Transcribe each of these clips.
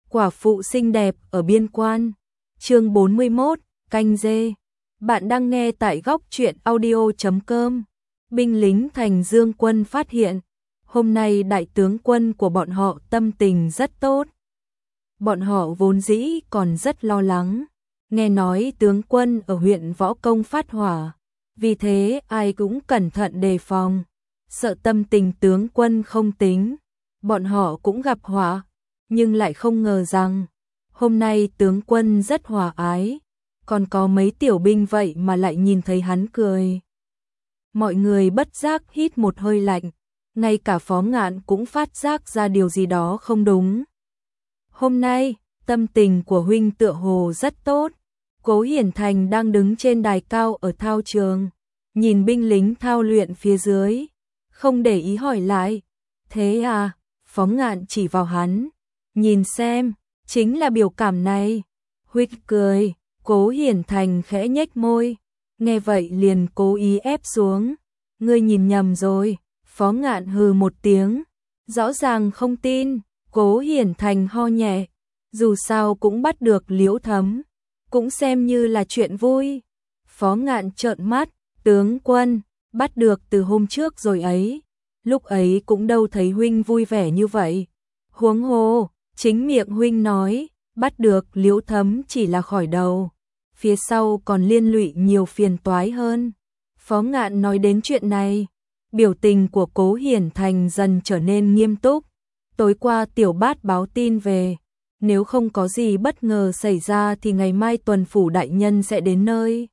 Quả phụ xinh đẹp ở biên quan. Chương 41, canh dê. Bạn đang nghe tại góc truyện audio.com. Binh lính thành Dương quân phát hiện, hôm nay đại tướng quân của bọn họ tâm tình rất tốt. Bọn họ vốn dĩ còn rất lo lắng, nghe nói tướng quân ở huyện Võ Công phát hỏa, vì thế ai cũng cẩn thận đề phòng, sợ tâm tình tướng quân không tính, bọn họ cũng gặp họa, nhưng lại không ngờ rằng hôm nay tướng quân rất hòa ái, còn có mấy tiểu binh vậy mà lại nhìn thấy hắn cười. Mọi người bất giác hít một hơi lạnh, ngay cả Phó Ngạn cũng phát giác ra điều gì đó không đúng. Hôm nay, tâm tình của huynh tựa hồ rất tốt. Cố Hiển Thành đang đứng trên đài cao ở thao trường, nhìn binh lính thao luyện phía dưới, không để ý hỏi lại. Thế à? Phó Ngạn chỉ vào hắn, nhìn xem, chính là biểu cảm này. Huýt cười, Cố Hiển Thành khẽ nhếch môi, nghe vậy liền cố ý ép xuống. Ngươi nhìn nhầm rồi. Phó Ngạn hừ một tiếng, rõ ràng không tin. Cố Hiển Thành ho nhẹ, dù sao cũng bắt được Liễu Thấm, cũng xem như là chuyện vui. Phó Ngạn trợn mắt, tướng quân, bắt được từ hôm trước rồi ấy, lúc ấy cũng đâu thấy huynh vui vẻ như vậy. Huống hồ, chính miệng huynh nói, bắt được Liễu Thấm chỉ là khỏi đầu, phía sau còn liên lụy nhiều phiền toái hơn. Phó Ngạn nói đến chuyện này, biểu tình của Cố Hiển Thành dần trở nên nghiêm túc. Tối qua Tiểu Bát báo tin về, nếu không có gì bất ngờ xảy ra thì ngày mai tuần phủ đại nhân sẽ đến nơi.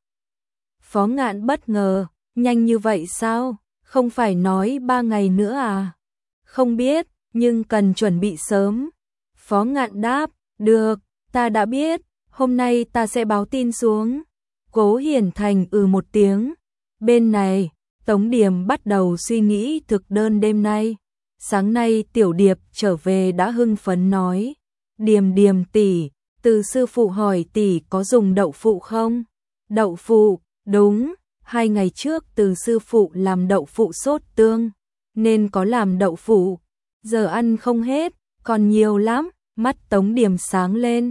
Phó Ngạn bất ngờ, nhanh như vậy sao? Không phải nói 3 ngày nữa à? Không biết, nhưng cần chuẩn bị sớm. Phó Ngạn đáp, được, ta đã biết, hôm nay ta sẽ báo tin xuống. Cố Hiển Thành một tiếng. Bên này, Tống Điềm bắt đầu suy nghĩ thực đơn đêm nay. Sáng nay Tiểu Điệp trở về đã hưng phấn nói, Điềm Điềm tỷ, Từ sư phụ hỏi tỷ có dùng đậu phụ không? Đậu phụ, đúng, 2 ngày trước Từ sư phụ làm đậu phụ sốt tương, nên có làm đậu phụ, giờ ăn không hết, còn nhiều lắm. Mắt Tống Điềm sáng lên,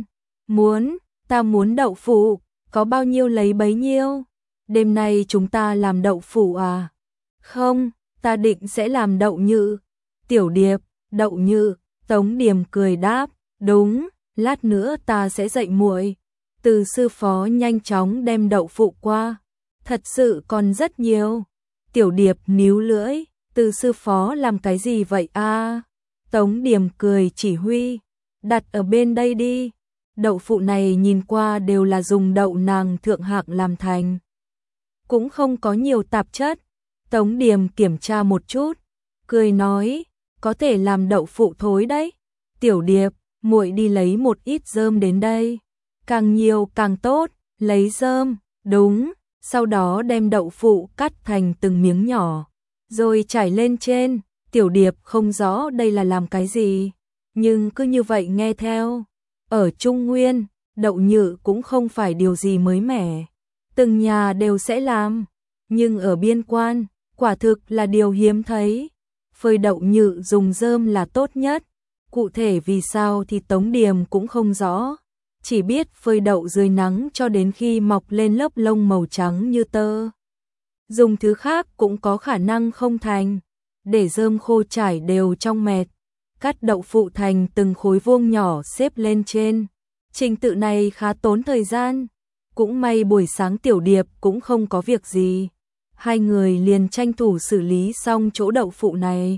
ta muốn đậu phụ, có bao nhiêu lấy bấy nhiêu. Đêm nay chúng ta làm đậu phụ à? Không, ta định sẽ làm đậu nhự. Tiểu Điệp, đậu nhự. Tống Điềm cười đáp, đúng, lát nữa ta sẽ dạy muội. Từ sư phó nhanh chóng đem đậu phụ qua, thật sự còn rất nhiều. Tiểu Điệp níu lưỡi, Từ sư phó làm cái gì vậy a? Tống Điềm cười chỉ huy, đặt ở bên đây đi. Đậu phụ này nhìn qua đều là dùng đậu nàng thượng hạng làm thành, cũng không có nhiều tạp chất. Tống Điềm kiểm tra một chút, cười nói, có thể làm đậu phụ thối đấy. Tiểu Điệp, muội đi lấy một ít rơm đến đây, càng nhiều càng tốt. Lấy rơm, đúng, sau đó đem đậu phụ cắt thành từng miếng nhỏ, rồi trải lên trên. Tiểu Điệp không rõ đây là làm cái gì, nhưng cứ như vậy nghe theo. Ở Trung Nguyên, đậu nhự cũng không phải điều gì mới mẻ, từng nhà đều sẽ làm, nhưng ở biên quan, quả thực là điều hiếm thấy. Phơi đậu nhự dùng rơm là tốt nhất, cụ thể vì sao thì Tống Điềm cũng không rõ, chỉ biết phơi đậu dưới nắng cho đến khi mọc lên lớp lông màu trắng như tơ. Dùng thứ khác cũng có khả năng không thành, để rơm khô trải đều trong mệt, cắt đậu phụ thành từng khối vuông nhỏ xếp lên trên. Trình tự này khá tốn thời gian, cũng may buổi sáng Tiểu Điệp cũng không có việc gì. Hai người liền tranh thủ xử lý xong chỗ đậu phụ này.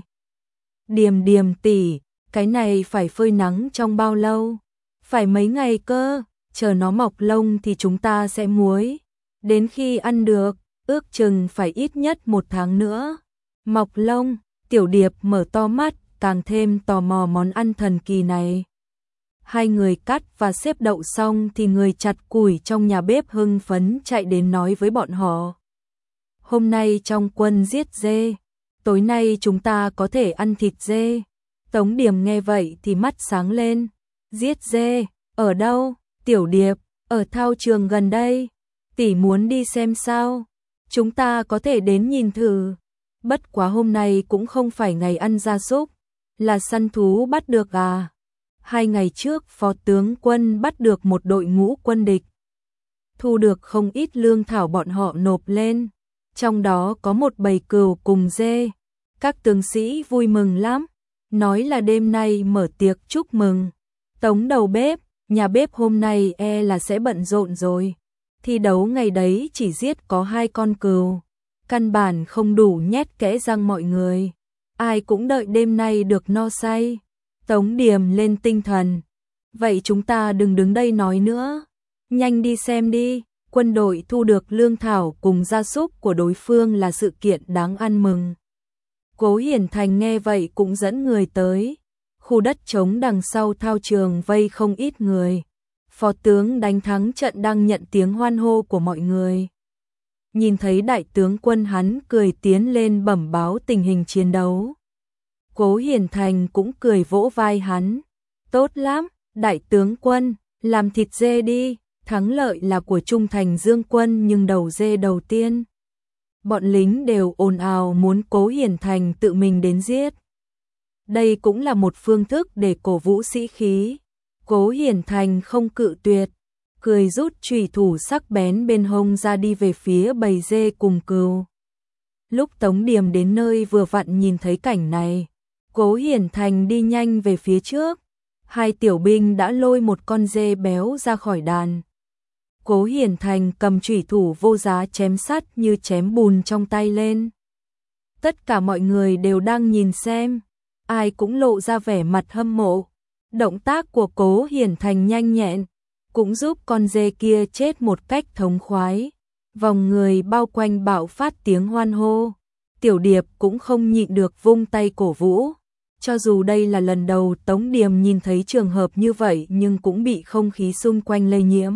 Điềm Điềm tỷ, cái này phải phơi nắng trong bao lâu? Phải mấy ngày cơ, chờ nó mọc lông thì chúng ta sẽ muối. Đến khi ăn được, ước chừng phải ít nhất 1 tháng nữa. Mọc lông, Tiểu Điệp mở to mắt, càng thêm tò mò món ăn thần kỳ này. Hai người cắt và xếp đậu xong thì người chặt củi trong nhà bếp hưng phấn chạy đến nói với bọn họ. Hôm nay trong quân giết dê, tối nay chúng ta có thể ăn thịt dê. Tống Điềm nghe vậy thì mắt sáng lên. Giết dê, ở đâu? Tiểu Điệp, ở thao trường gần đây. Tỷ muốn đi xem sao? Chúng ta có thể đến nhìn thử. Bất quá hôm nay cũng không phải ngày ăn gia súc, là săn thú bắt được à? 2 ngày trước phó tướng quân bắt được một đội ngũ quân địch. Thu được không ít lương thảo bọn họ nộp lên, trong đó có một bầy cừu cùng dê. Các tướng sĩ vui mừng lắm, nói là đêm nay mở tiệc chúc mừng. Tống đầu bếp, nhà bếp hôm nay là sẽ bận rộn rồi. Thi đấu ngày đấy chỉ giết có 2 con cừu, căn bản không đủ nhét kẽ răng mọi người. Ai cũng đợi đêm nay được no say. Tống Điềm lên tinh thần. Vậy chúng ta đừng đứng đây nói nữa. Nhanh đi xem đi, quân đội thu được lương thảo cùng gia súc của đối phương là sự kiện đáng ăn mừng. Cố Hiển Thành nghe vậy cũng dẫn người tới. Khu đất trống đằng sau thao trường vây không ít người. Phó tướng đánh thắng trận đang nhận tiếng hoan hô của mọi người. Nhìn thấy đại tướng quân hắn cười tiến lên bẩm báo tình hình chiến đấu. Cố Hiển Thành cũng cười vỗ vai hắn. Tốt lắm, đại tướng quân, làm thịt dê đi, thắng lợi là của Trung Thành Dương quân nhưng đầu dê đầu tiên. Bọn lính đều ồn ào muốn Cố Hiển Thành tự mình đến giết. Đây cũng là một phương thức để cổ vũ sĩ khí. Cố Hiển Thành không cự tuyệt, cười rút chùy thủ sắc bén bên hông ra đi về phía bầy dê cùng cừu. Lúc Tống Điềm đến nơi vừa vặn nhìn thấy cảnh này, Cố Hiển Thành đi nhanh về phía trước. 2 tiểu binh đã lôi một con dê béo ra khỏi đàn. Cố Hiển Thành cầm chùy thủ vô giá chém sắt như chém bùn trong tay lên. Tất cả mọi người đều đang nhìn xem, ai cũng lộ ra vẻ mặt hâm mộ. Động tác của Cố Hiển Thành nhanh nhẹn, cũng giúp con dê kia chết một cách thống khoái. Vòng người bao quanh bạo phát tiếng hoan hô. Tiểu Điệp cũng không nhịn được vung tay cổ vũ. Cho dù đây là lần đầu Tống Điềm nhìn thấy trường hợp như vậy nhưng cũng bị không khí xung quanh lây nhiễm.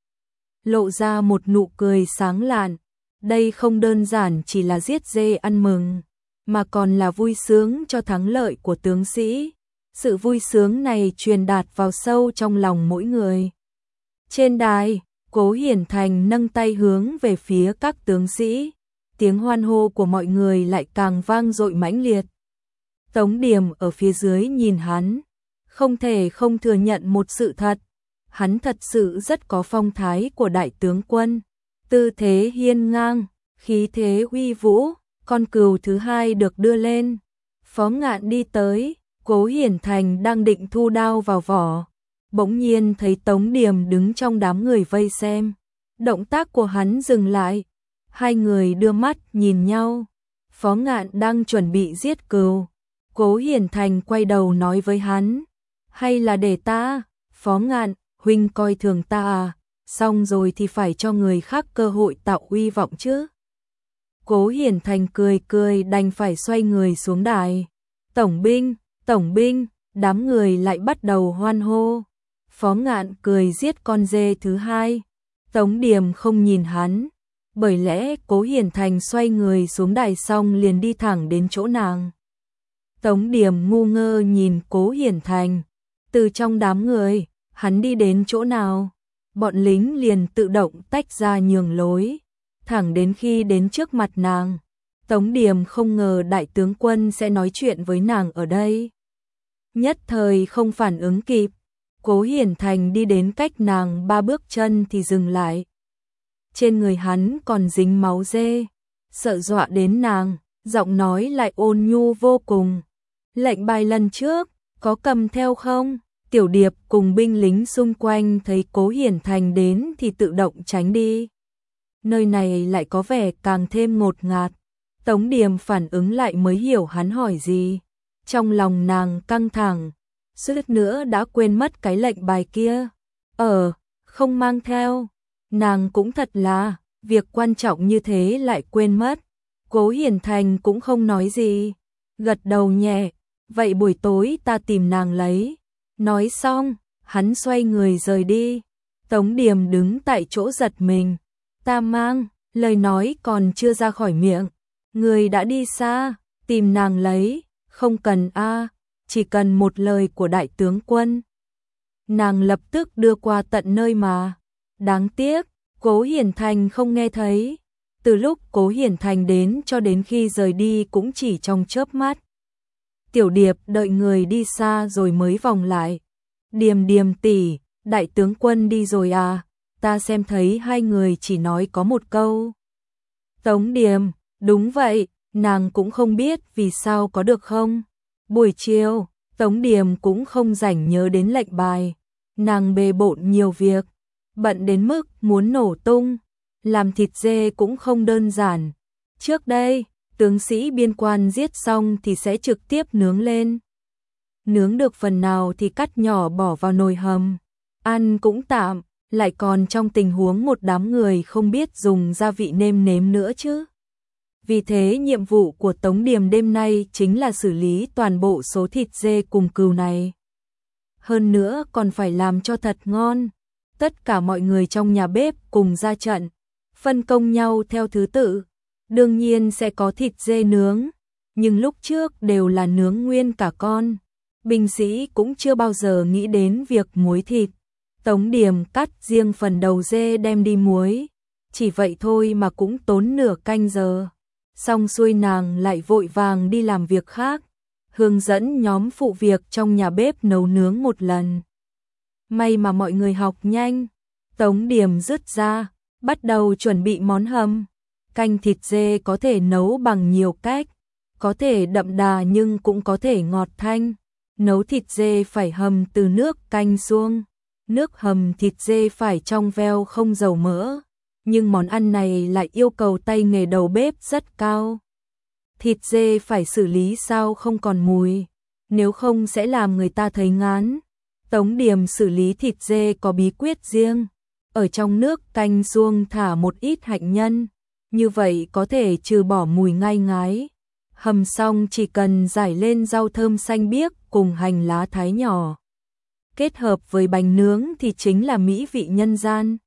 Lộ ra một nụ cười sáng lạn. Đây không đơn giản chỉ là giết dê ăn mừng, mà còn là vui sướng cho thắng lợi của tướng sĩ. Sự vui sướng này truyền đạt vào sâu trong lòng mỗi người. Trên đài, Cố Hiển Thành nâng tay hướng về phía các tướng sĩ. Tiếng hoan hô của mọi người lại càng vang dội mãnh liệt. Tống Điềm ở phía dưới nhìn hắn, không thể không thừa nhận một sự thật. Hắn thật sự rất có phong thái của đại tướng quân. Tư thế hiên ngang, khí thế uy vũ. Con cừu thứ 2 được đưa lên. Phó Ngạn đi tới, Cố Hiển Thành đang định thu đao vào vỏ. Bỗng nhiên thấy Tống Điềm đứng trong đám người vây xem. Động tác của hắn dừng lại. 2 người đưa mắt nhìn nhau. Phó Ngạn đang chuẩn bị giết cừu. Cố Hiển Thành quay đầu nói với hắn. Hay là để ta? Phó Ngạn, huynh coi thường ta à? Xong rồi thì phải cho người khác cơ hội tạo uy vọng chứ. Cố Hiển Thành cười cười đành phải xoay người xuống đài. Tổng binh, đám người lại bắt đầu hoan hô. Phó Ngạn cười giết con dê thứ 2. Tống Điềm không nhìn hắn, bởi lẽ Cố Hiển Thành xoay người xuống đài xong liền đi thẳng đến chỗ nàng. Tống Điềm ngu ngơ nhìn Cố Hiển Thành. Từ trong đám người, hắn đi đến chỗ nào, bọn lính liền tự động tách ra nhường lối, thẳng đến khi đến trước mặt nàng. Tống Điềm không ngờ đại tướng quân sẽ nói chuyện với nàng ở đây. Nhất thời không phản ứng kịp, Cố Hiển Thành đi đến cách nàng 3 bước chân thì dừng lại. Trên người hắn còn dính máu dê, sợ dọa đến nàng, giọng nói lại ôn nhu vô cùng. Lệnh bài lần trước, có cầm theo không? Tiểu Điệp cùng binh lính xung quanh thấy Cố Hiển Thành đến thì tự động tránh đi. Nơi này lại có vẻ càng thêm ngột ngạt. Tống Điềm phản ứng lại mới hiểu hắn hỏi gì. Trong lòng nàng căng thẳng, suýt nữa đã quên mất cái lệnh bài kia. Không mang theo. Nàng cũng thật là, việc quan trọng như thế lại quên mất. Cố Hiển Thành cũng không nói gì, gật đầu nhẹ. Vậy buổi tối ta tìm nàng lấy. Nói xong, hắn xoay người rời đi. Tống Điềm đứng tại chỗ giật mình. Ta mang, lời nói còn chưa ra khỏi miệng. Người đã đi xa, tìm nàng lấy. Không cần chỉ cần một lời của đại tướng quân. Nàng lập tức đưa qua tận nơi mà. Đáng tiếc, Cố Hiển Thành không nghe thấy. Từ lúc Cố Hiển Thành đến cho đến khi rời đi cũng chỉ trong chớp mắt. Tiểu Điệp đợi người đi xa rồi mới vòng lại. Điềm Điềm tỷ, đại tướng quân đi rồi à? Ta xem thấy hai người chỉ nói có một câu. Tống Điềm, đúng vậy, nàng cũng không biết vì sao có được không? Buổi chiều, Tống Điềm cũng không rảnh nhớ đến lệnh bài. Nàng bề bộn nhiều việc, bận đến mức muốn nổ tung. Làm thịt dê cũng không đơn giản. Trước đây, tướng sĩ biên quan giết xong thì sẽ trực tiếp nướng lên. Nướng được phần nào thì cắt nhỏ bỏ vào nồi hầm. Ăn cũng tạm, lại còn trong tình huống một đám người không biết dùng gia vị nêm nếm nữa chứ. Vì thế nhiệm vụ của Tống Điềm đêm nay chính là xử lý toàn bộ số thịt dê cùng cừu này. Hơn nữa còn phải làm cho thật ngon. Tất cả mọi người trong nhà bếp cùng ra trận, phân công nhau theo thứ tự. Đương nhiên sẽ có thịt dê nướng, nhưng lúc trước đều là nướng nguyên cả con. Binh sĩ cũng chưa bao giờ nghĩ đến việc muối thịt. Tống Điềm cắt riêng phần đầu dê đem đi muối. Chỉ vậy thôi mà cũng tốn nửa canh giờ. Xong xuôi nàng lại vội vàng đi làm việc khác, hướng dẫn nhóm phụ việc trong nhà bếp nấu nướng một lần. May mà mọi người học nhanh. Tống Điềm dứt ra, bắt đầu chuẩn bị món hầm. Canh thịt dê có thể nấu bằng nhiều cách, có thể đậm đà nhưng cũng có thể ngọt thanh. Nấu thịt dê phải hầm từ nước canh suông. Nước hầm thịt dê phải trong veo không dầu mỡ. Nhưng món ăn này lại yêu cầu tay nghề đầu bếp rất cao. Thịt dê phải xử lý sao không còn mùi, nếu không sẽ làm người ta thấy ngán. Tống Điềm xử lý thịt dê có bí quyết riêng. Ở trong nước canh suông thả một ít hạnh nhân, như vậy có thể trừ bỏ mùi ngai ngái. Hầm xong chỉ cần rải lên rau thơm xanh biếc cùng hành lá thái nhỏ. Kết hợp với bánh nướng thì chính là mỹ vị nhân gian.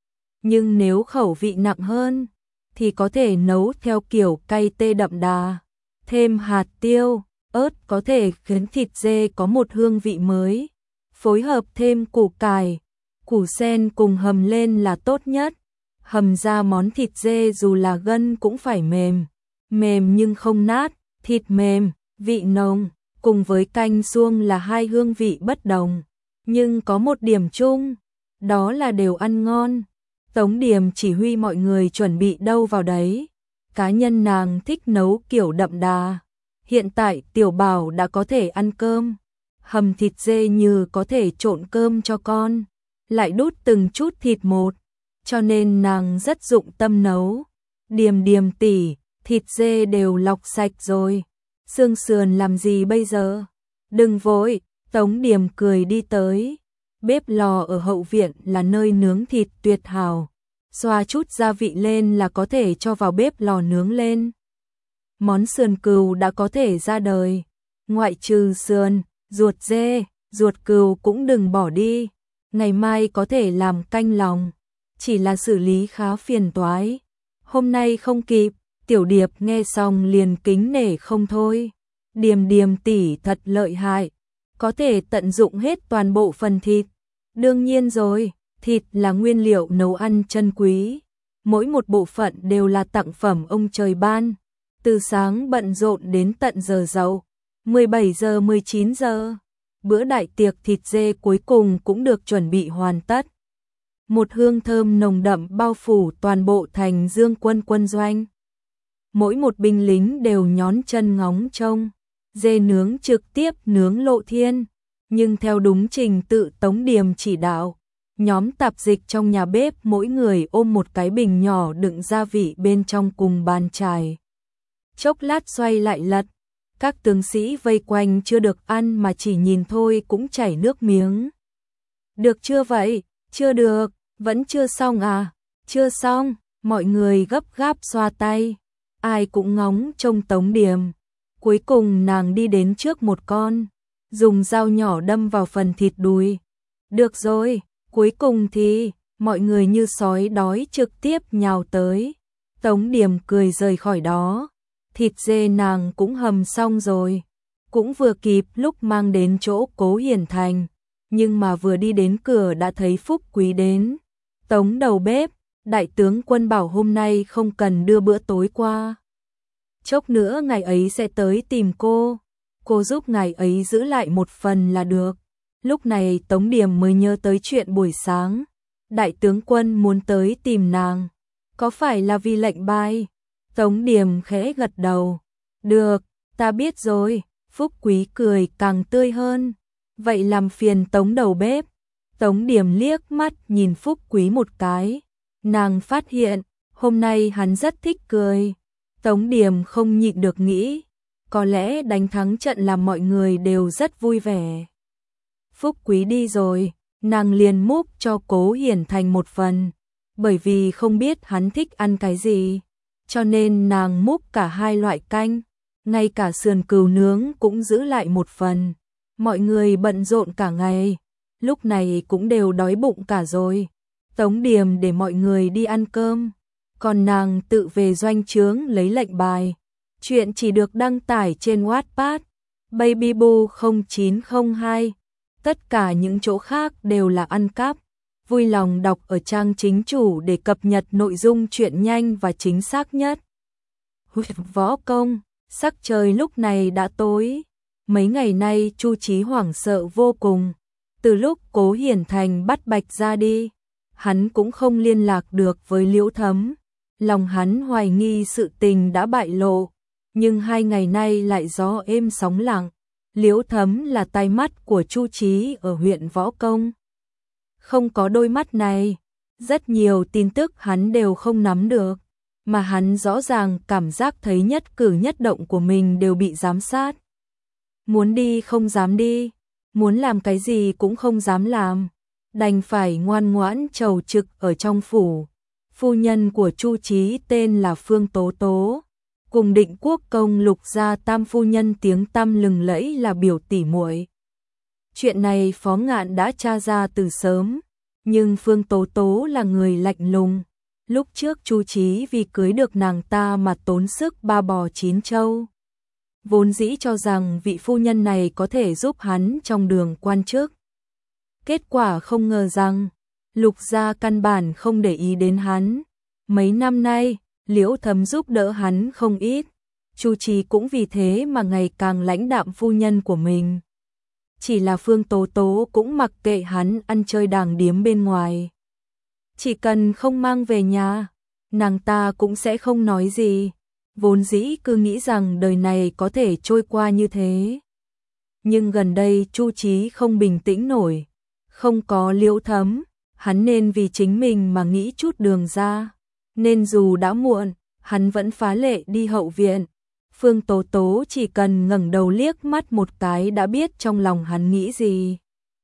Nhưng nếu khẩu vị nặng hơn, thì có thể nấu theo kiểu cay tê đậm đà. Thêm hạt tiêu, ớt có thể khiến thịt dê có một hương vị mới. Phối hợp thêm củ cải, củ sen cùng hầm lên là tốt nhất. Hầm ra món thịt dê dù là gân cũng phải mềm. Mềm nhưng không nát, thịt mềm, vị nồng, cùng với canh suông là hai hương vị bất đồng. Nhưng có một điểm chung, đó là đều ăn ngon. Tống Điềm chỉ huy mọi người chuẩn bị đâu vào đấy. Cá nhân nàng thích nấu kiểu đậm đà. Hiện tại Tiểu Bảo đã có thể ăn cơm. Hầm thịt dê như có thể trộn cơm cho con. Lại đút từng chút thịt một. Cho nên nàng rất dụng tâm nấu. Điềm Điềm tỷ, thịt dê đều lọc sạch rồi. Xương sườn làm gì bây giờ? Đừng vội, Tống Điềm cười đi tới. Bếp lò ở hậu viện là nơi nướng thịt tuyệt hảo. Xoa chút gia vị lên là có thể cho vào bếp lò nướng lên. Món sườn cừu đã có thể ra đời. Ngoại trừ sườn, ruột dê, ruột cừu cũng đừng bỏ đi. Ngày mai có thể làm canh lòng. Chỉ là xử lý khá phiền toái. Hôm nay không kịp, Tiểu Điệp nghe xong liền kính nể không thôi. Điềm Điềm tỷ thật lợi hại. Có thể tận dụng hết toàn bộ phần thịt. Đương nhiên rồi, thịt là nguyên liệu nấu ăn chân quý. Mỗi một bộ phận đều là tặng phẩm ông trời ban. Từ sáng bận rộn đến tận giờ dậu. 17 giờ 19 giờ. Bữa đại tiệc thịt dê cuối cùng cũng được chuẩn bị hoàn tất. Một hương thơm nồng đậm bao phủ toàn bộ thành Dương Quân quân doanh. Mỗi một binh lính đều nhón chân ngóng trông. Dê nướng trực tiếp nướng lộ thiên. Nhưng theo đúng trình tự Tống Điềm chỉ đạo, nhóm tạp dịch trong nhà bếp mỗi người ôm một cái bình nhỏ đựng gia vị bên trong cùng bàn chải. Chốc lát xoay lại lật, các tướng sĩ vây quanh chưa được ăn mà chỉ nhìn thôi cũng chảy nước miếng. Được chưa vậy? Chưa được, vẫn chưa xong à? Chưa xong, mọi người gấp gáp xoa tay, ai cũng ngóng trông Tống Điềm. Cuối cùng nàng đi đến trước một con, dùng dao nhỏ đâm vào phần thịt đùi. Được rồi, cuối cùng thì, mọi người như sói đói trực tiếp nhào tới. Tống Điềm cười rời khỏi đó. Thịt dê nàng cũng hầm xong rồi. Cũng vừa kịp lúc mang đến chỗ Cố Hiển Thành. Nhưng mà vừa đi đến cửa đã thấy Phúc Quý đến. Tống đầu bếp, đại tướng quân bảo hôm nay không cần đưa bữa tối qua. Chốc nữa ngài ấy sẽ tới tìm cô giúp ngài ấy giữ lại một phần là được. Lúc này Tống Điểm mới nhớ tới chuyện buổi sáng. Đại tướng quân muốn tới tìm nàng. Có phải là vì lệnh bài? Tống Điểm khẽ gật đầu. Được, ta biết rồi. Phúc Quý cười càng tươi hơn. Vậy làm phiền Tống đầu bếp. Tống Điểm liếc mắt nhìn Phúc Quý một cái. Nàng phát hiện, hôm nay hắn rất thích cười. Tống Điểm không nhịn được nghĩ, có lẽ đánh thắng trận làm mọi người đều rất vui vẻ. Phúc Quý đi rồi, nàng liền múc cho Cố Hiển Thành một phần, bởi vì không biết hắn thích ăn cái gì, cho nên nàng múc cả hai loại canh, ngay cả sườn cừu nướng cũng giữ lại một phần. Mọi người bận rộn cả ngày, lúc này cũng đều đói bụng cả rồi. Tống Điểm để mọi người đi ăn cơm, còn nàng tự về doanh trướng lấy lệnh bài. Chuyện chỉ được đăng tải trên Wattpad, Babybo 0902. Tất cả những chỗ khác đều là ăn cắp. Vui lòng đọc ở trang chính chủ để cập nhật nội dung truyện nhanh và chính xác nhất. Võ công, sắc trời lúc này đã tối. Mấy ngày nay Chu Chí hoảng sợ vô cùng. Từ lúc Cố Hiển Thành bắt Bạch ra đi, hắn cũng không liên lạc được với Liễu Thấm. Lòng hắn hoài nghi sự tình đã bại lộ, nhưng 2 ngày nay lại gió êm sóng lặng. Liễu Thấm là tai mắt của Chu Chí ở huyện Võ Công. Không có đôi mắt này, rất nhiều tin tức hắn đều không nắm được, mà hắn rõ ràng cảm giác thấy nhất cử nhất động của mình đều bị giám sát. Muốn đi không dám đi, muốn làm cái gì cũng không dám làm, đành phải ngoan ngoãn trầu trực ở trong phủ. Phu nhân của Chu Chí tên là Phương Tố Tố, cùng Định Quốc công Lục gia tam phu nhân tiếng tăm lừng lẫy là biểu tỷ muội. Chuyện này Phó Ngạn đã tra ra từ sớm, nhưng Phương Tố Tố là người lạnh lùng. Lúc trước Chu Chí vì cưới được nàng ta mà tốn sức ba bò chín trâu. Vốn dĩ cho rằng vị phu nhân này có thể giúp hắn trong đường quan chức. Kết quả không ngờ rằng, Lục gia căn bản không để ý đến hắn. Mấy năm nay, Liễu Thấm giúp đỡ hắn không ít. Chu Chí cũng vì thế mà ngày càng lãnh đạm phu nhân của mình. Chỉ là Phương Tố Tố cũng mặc kệ hắn ăn chơi đàng điếm bên ngoài. Chỉ cần không mang về nhà, nàng ta cũng sẽ không nói gì. Vốn dĩ cứ nghĩ rằng đời này có thể trôi qua như thế. Nhưng gần đây Chu Chí không bình tĩnh nổi. Không có Liễu Thấm, hắn nên vì chính mình mà nghĩ chút đường ra. Nên dù đã muộn, hắn vẫn phá lệ đi hậu viện. Phương Tố Tố chỉ cần ngẩng đầu liếc mắt một cái đã biết trong lòng hắn nghĩ gì.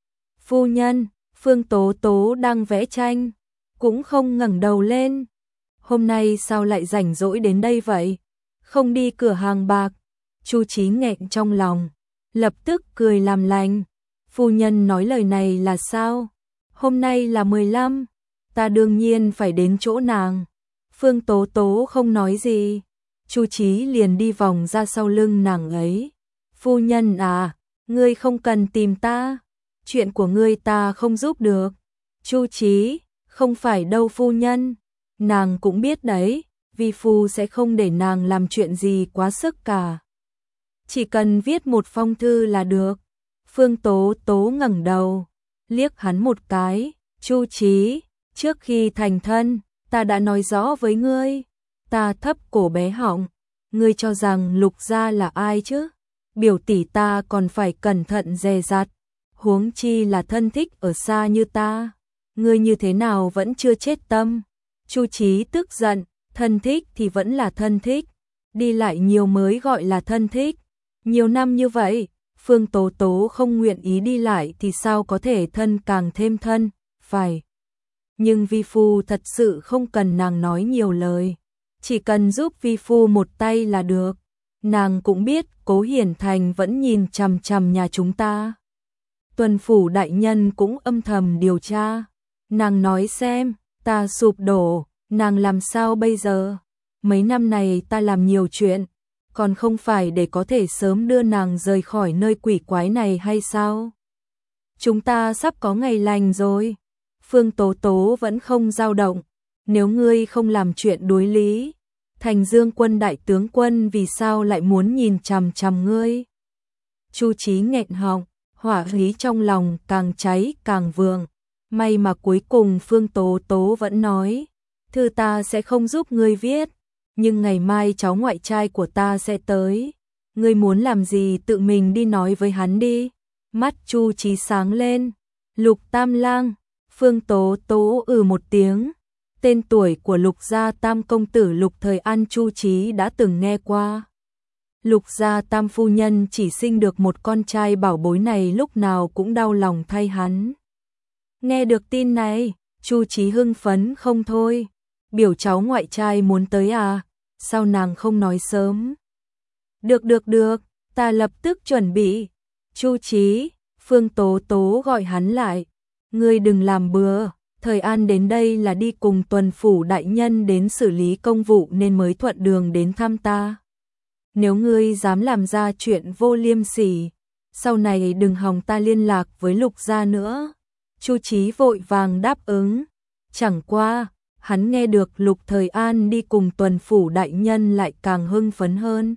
Phu nhân, Phương Tố Tố đang vẽ tranh, cũng không ngẩng đầu lên. Hôm nay sao lại rảnh rỗi đến đây vậy? Không đi cửa hàng bạc. Chu Chí nghẹn trong lòng, lập tức cười làm lành. Phu nhân nói lời này là sao? Hôm nay là 15, ta đương nhiên phải đến chỗ nàng. Phương Tố Tố không nói gì. Chu Chí liền đi vòng ra sau lưng nàng ấy. Phu nhân à, ngươi không cần tìm ta. Chuyện của ngươi ta không giúp được. Chu Chí, không phải đâu phu nhân. Nàng cũng biết đấy, vi phu sẽ không để nàng làm chuyện gì quá sức cả. Chỉ cần viết một phong thư là được. Phương Tố Tố ngẩng đầu, liếc hắn một cái. Chu Chí, trước khi thành thân, ta đã nói rõ với ngươi. Ta thấp cổ bé họng, ngươi cho rằng Lục gia là ai chứ? Biểu tỷ ta còn phải cẩn thận dè dặt, huống chi là thân thích ở xa như ta. Ngươi như thế nào vẫn chưa chết tâm? Chu Chí tức giận, thân thích thì vẫn là thân thích, đi lại nhiều mới gọi là thân thích. Nhiều năm như vậy, Phương Tố Tố không nguyện ý đi lại thì sao có thể thân càng thêm thân, phải. Nhưng vi phu thật sự không cần nàng nói nhiều lời, chỉ cần giúp vi phu một tay là được. Nàng cũng biết Cố Hiển Thành vẫn nhìn chằm chằm nhà chúng ta. Tuần phủ đại nhân cũng âm thầm điều tra. Nàng nói xem, ta sụp đổ, nàng làm sao bây giờ? Mấy năm này ta làm nhiều chuyện, còn không phải để có thể sớm đưa nàng rời khỏi nơi quỷ quái này hay sao? Chúng ta sắp có ngày lành rồi. Phương Tố Tố vẫn không dao động. Nếu ngươi không làm chuyện đối lý, Thành Dương quân đại tướng quân vì sao lại muốn nhìn chằm chằm ngươi? Chu Chí nghẹn họng, hỏa khí trong lòng càng cháy càng vượng. May mà cuối cùng Phương Tố Tố vẫn nói, thư ta sẽ không giúp ngươi viết, nhưng ngày mai cháu ngoại trai của ta sẽ tới. Ngươi muốn làm gì tự mình đi nói với hắn đi. Mắt Chu Chí sáng lên. Lục Tam Lang. Phương Tố Tố một tiếng. Tên tuổi của Lục gia tam công tử Lục Thời An Chu Chí đã từng nghe qua. Lục gia tam phu nhân chỉ sinh được một con trai bảo bối này lúc nào cũng đau lòng thay hắn. Nghe được tin này, Chu Chí hưng phấn không thôi. Biểu cháu ngoại trai muốn tới à? Sao nàng không nói sớm? Được, ta lập tức chuẩn bị. Chu Chí, Phương Tố Tố gọi hắn lại. Ngươi đừng làm bừa, Thời An đến đây là đi cùng tuần phủ đại nhân đến xử lý công vụ nên mới thuận đường đến thăm ta. Nếu ngươi dám làm ra chuyện vô liêm sỉ, sau này đừng hòng ta liên lạc với Lục gia nữa. Chu Chí vội vàng đáp ứng. Chẳng qua, hắn nghe được Lục Thời An đi cùng tuần phủ đại nhân lại càng hưng phấn hơn.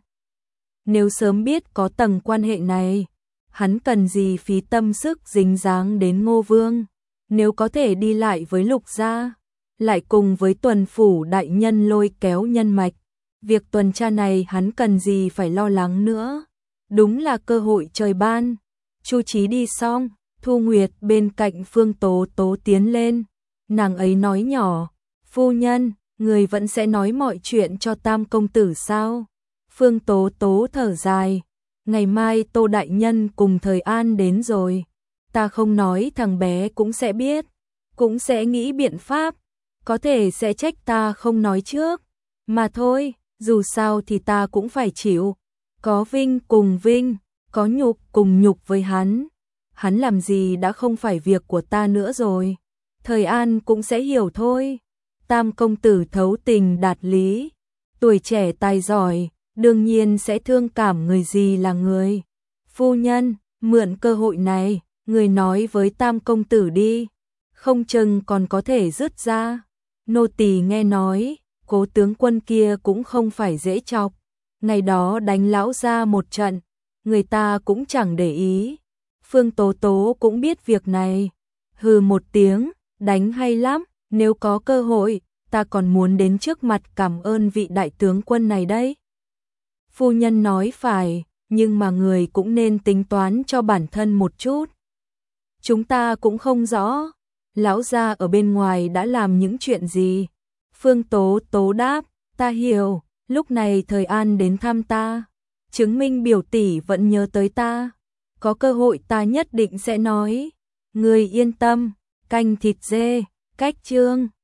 Nếu sớm biết có tầng quan hệ này, hắn cần gì phí tâm sức dính dáng đến Ngô Vương. Nếu có thể đi lại với Lục gia, lại cùng với tuần phủ đại nhân lôi kéo nhân mạch, việc tuần tra này hắn cần gì phải lo lắng nữa. Đúng là cơ hội trời ban. Chu Chí đi xong, Thu Nguyệt bên cạnh Phương Tố Tố tiến lên. Nàng ấy nói nhỏ, phu nhân, người vẫn sẽ nói mọi chuyện cho tam công tử sao? Phương Tố Tố thở dài, ngày mai Tô đại nhân cùng Thời An đến rồi, ta không nói thằng bé cũng sẽ biết, cũng sẽ nghĩ biện pháp, có thể sẽ trách ta không nói trước, mà thôi, dù sao thì ta cũng phải chịu, có vinh cùng vinh, có nhục cùng nhục với hắn làm gì đã không phải việc của ta nữa rồi, Thời An cũng sẽ hiểu thôi. Tam công tử thấu tình đạt lý, tuổi trẻ tài giỏi, đương nhiên sẽ thương cảm người gì là người. Phu nhân, mượn cơ hội này, người nói với tam công tử đi, không chừng còn có thể dứt ra. Nô tỳ nghe nói, Cố tướng quân kia cũng không phải dễ chọc, ngày đó đánh lão gia một trận, người ta cũng chẳng để ý. Phương Tố Tố cũng biết việc này, hừ một tiếng, đánh hay lắm, nếu có cơ hội, ta còn muốn đến trước mặt cảm ơn vị đại tướng quân này đấy. Phu nhân nói phải, nhưng mà người cũng nên tính toán cho bản thân một chút. Chúng ta cũng không rõ, lão gia ở bên ngoài đã làm những chuyện gì. Phương Tố Tố đáp, ta hiểu, lúc này Thời An đến thăm ta, chứng minh biểu tỷ vẫn nhớ tới ta. Có cơ hội ta nhất định sẽ nói. Người yên tâm, canh thịt dê, cách chương.